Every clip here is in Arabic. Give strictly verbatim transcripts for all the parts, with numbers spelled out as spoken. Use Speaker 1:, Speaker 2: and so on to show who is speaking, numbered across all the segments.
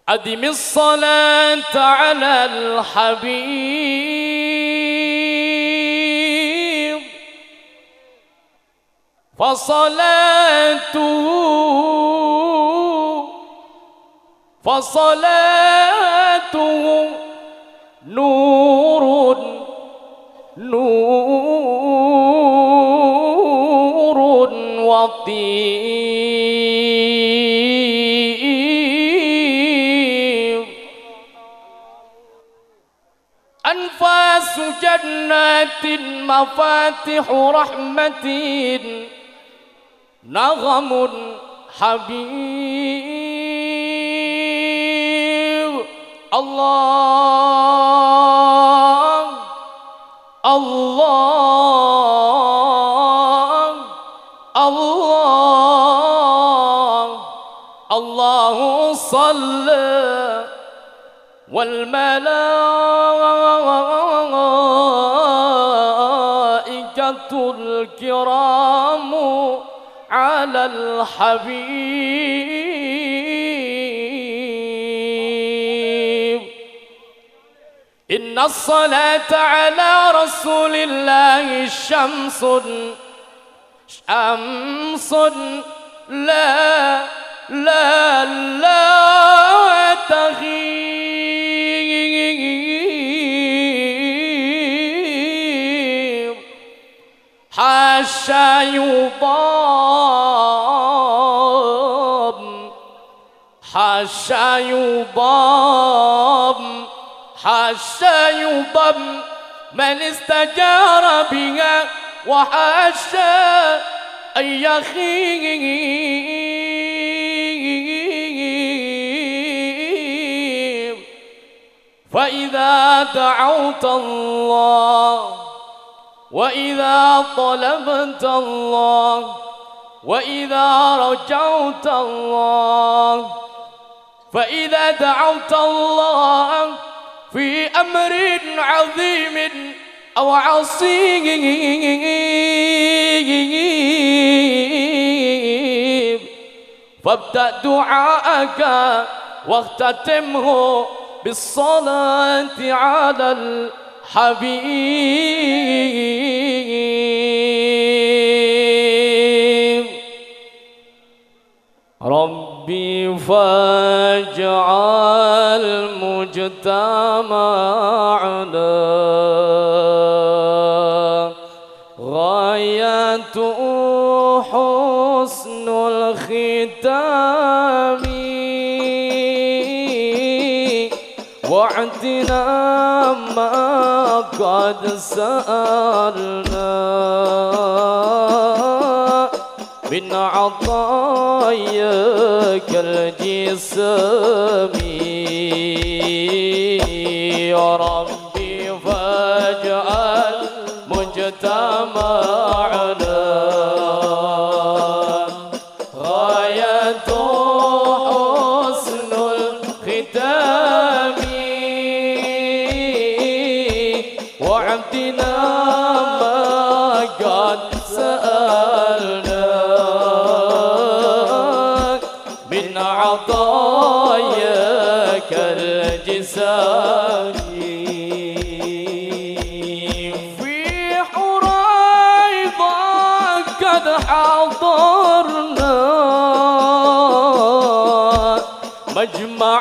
Speaker 1: أدم الصلاة على الحبيب فصلاته فصلاته نور نور وطيب أنفاس جنات مفاتح رحمة نغم حبيب الله الله الله الله صلى والملائكة الكرام على الحبيب إن الصلاة على رسول الله شمس شمس لا لا لا تغيب حاشا يضام حاشا يضام حاشا يضم من استجار بها وحاشا أن يخيب فإذا دعوت الله وإذا طلبت الله وإذا رجوت الله فإذا دعوت الله في أمر عظيم أو عصيب فابدأ دعاءك واختتمه بالصلاة على الحبيب ربي فاجعل مجتمعنا غايته حسن الختام واعتنا ما قد سألنا من عطاياك الجسم يا ربي فاجعل مجتمعنا غاية حسن الختام وعبدنا ما قد سألنا من عطاياك الجسام في حريضة قد حضرنا مجمع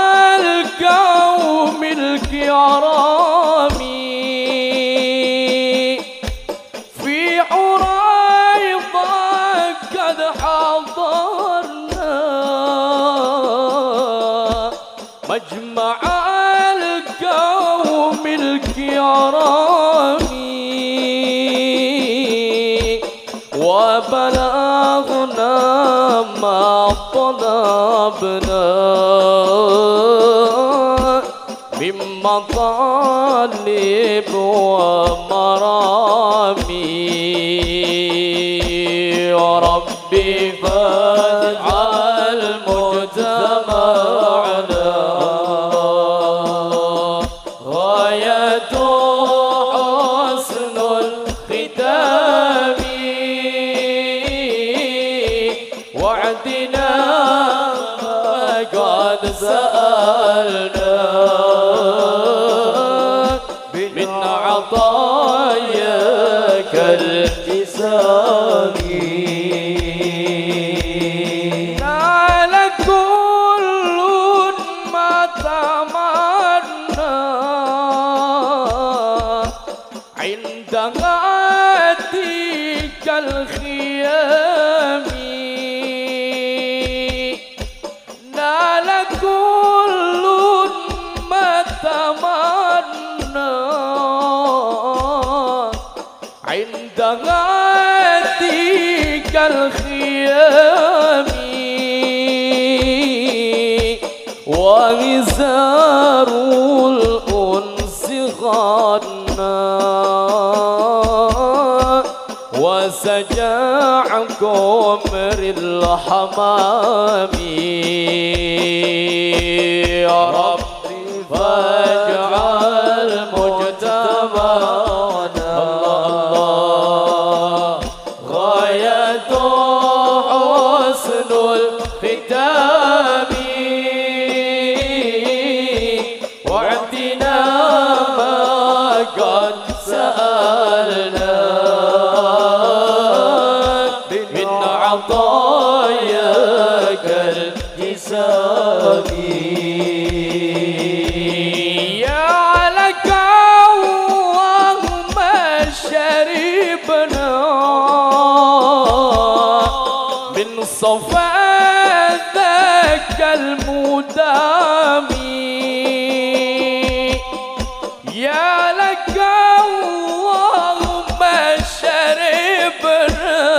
Speaker 1: القوم الكرام في حريضة قد حضرنا مجمع القوم الكرام وبلغنا ما طلبنا من مطالب ومرامي يا ربي فاجعل مجتمعنا غاية حسن الختام وعدنا ما قد سألناك من عطاياك الجسامي
Speaker 2: نال كل ما تمنى عند غاديك الخيام نال كل ما تمنى عند غاديك الخيام وغزار الأنس غنى وسجاع قمر الحمام يا ربي فاجعل مجتمعنا الله غاية حسن الختام واعطنا ما قد سألناك من عطاياك الجسامي يا لك اللهم شربنا من صفا ذاك المدام يا لك اللهم شربنا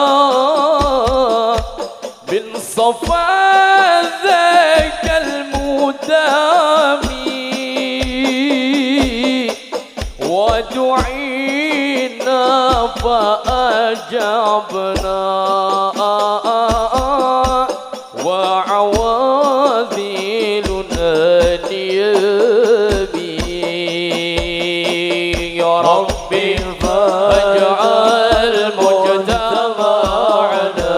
Speaker 2: من صفا ذاك المدام ودعينا فأجبنا وعواذلنا نيابي يا ربي فاجعل مجتمعنا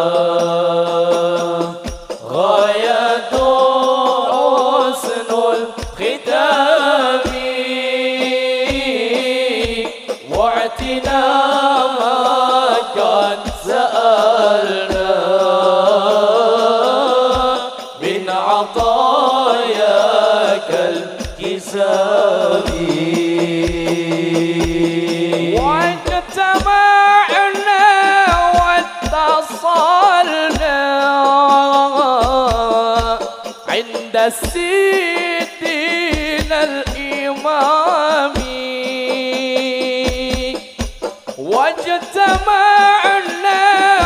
Speaker 2: غاية حسن الختام واعتنا ما قد سألنا من عطاياك الجسامي واجتمعنا واتصلنا عند سيدنا الإمام واجتمعنا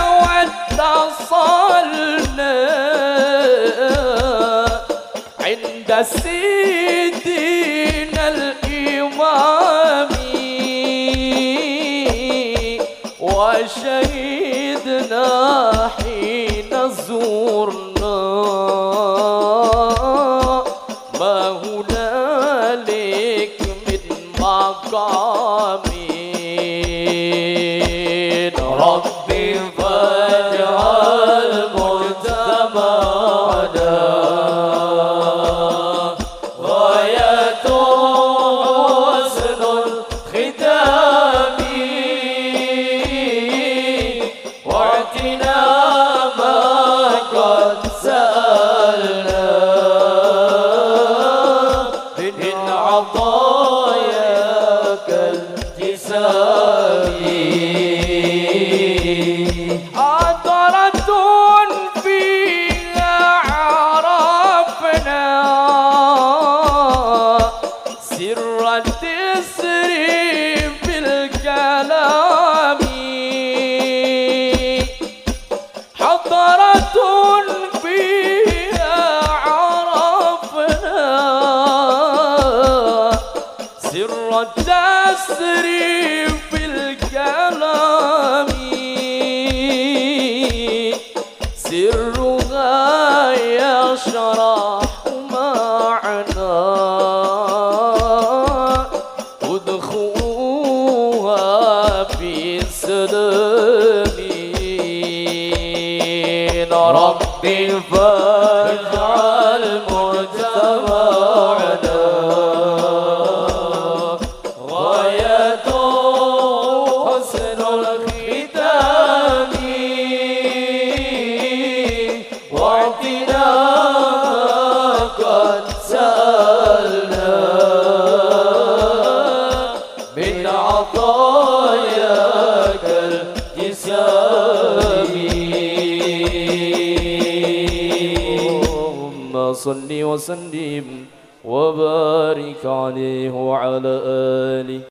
Speaker 2: واتصلنا عند سيدنا الإمام وشهدنا حين زورنا ما هنالك من مقام ربي فاجعل مجتمعنا غاية حسن الختام واعتنا ما قد سألنا من عطاياك الجسامي حضرة فيها عرفنا سر التسريب في الكلام حضرة فيها عرفنا سر التسريب في الكلام سرها يشرح معنا ادخلوها في السلام ربي فاجعل صل وسلم وبارك عليه وعلى آله